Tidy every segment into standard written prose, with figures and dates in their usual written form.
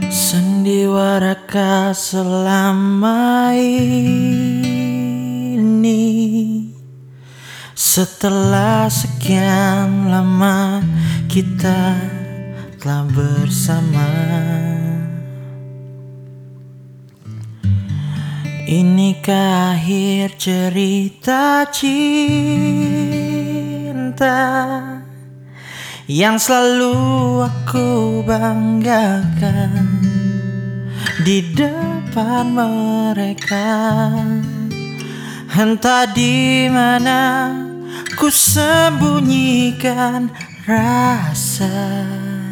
Sandiwara selama ini. Setelah sekian lama kita telah bersama, inikah akhir cerita cinta yang selalu aku banggakan di depan mereka. Entah di mana ku sembunyikan rasa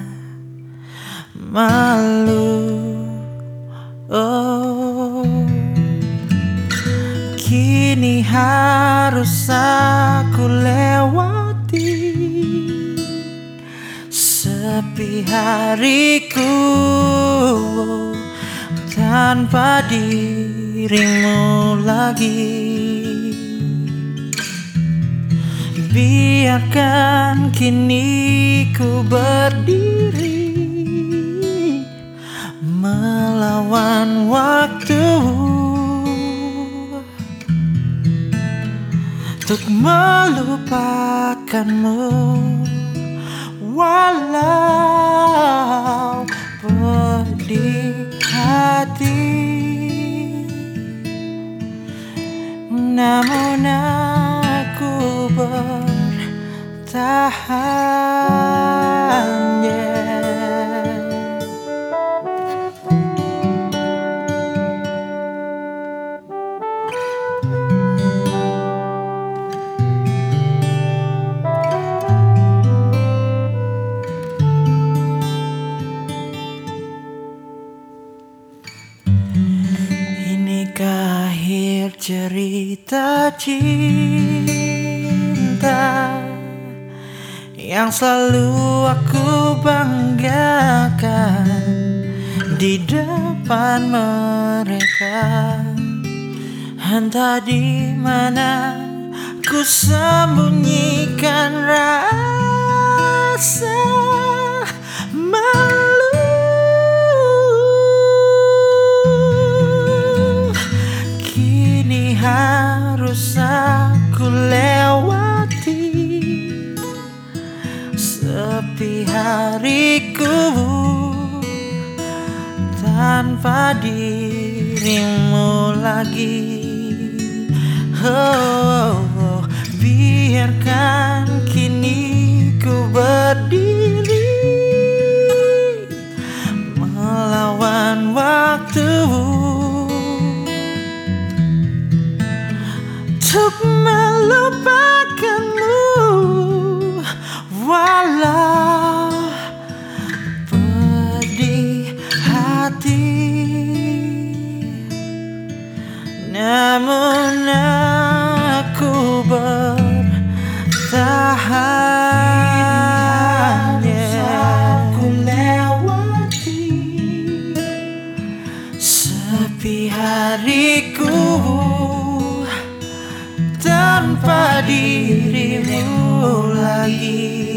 malu. Oh, kini harus aku lewati sepi hariku tanpa dirimu lagi. Biarkan kini ku berdiri melawan waktu untuk melupakanmu, walau pedih hati. Namun aku bertahan, Inikah akhir cerita cinta yang selalu aku banggakan di depan mereka. Entah di mana ku sembunyikan rasa malu. Kini harus aku lewati sepi hariku tanpa dirimu lagi. Oh, biarkan kini ku berdiri melawan waktu untuk melupakanmu, walau pedih hati. Namun aku bertahan, aku lewati sepi hariku tanpa dirimu lagi.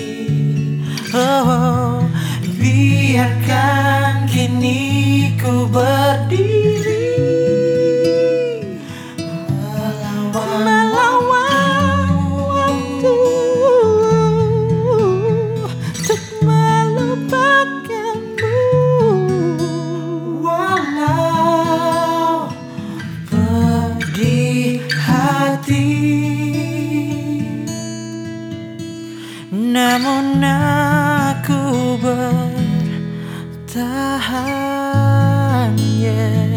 Oh, biarkan kini ku berdiri melawan waktu untuk melupakanmu, walau pedih hati. Namun aku bertahan,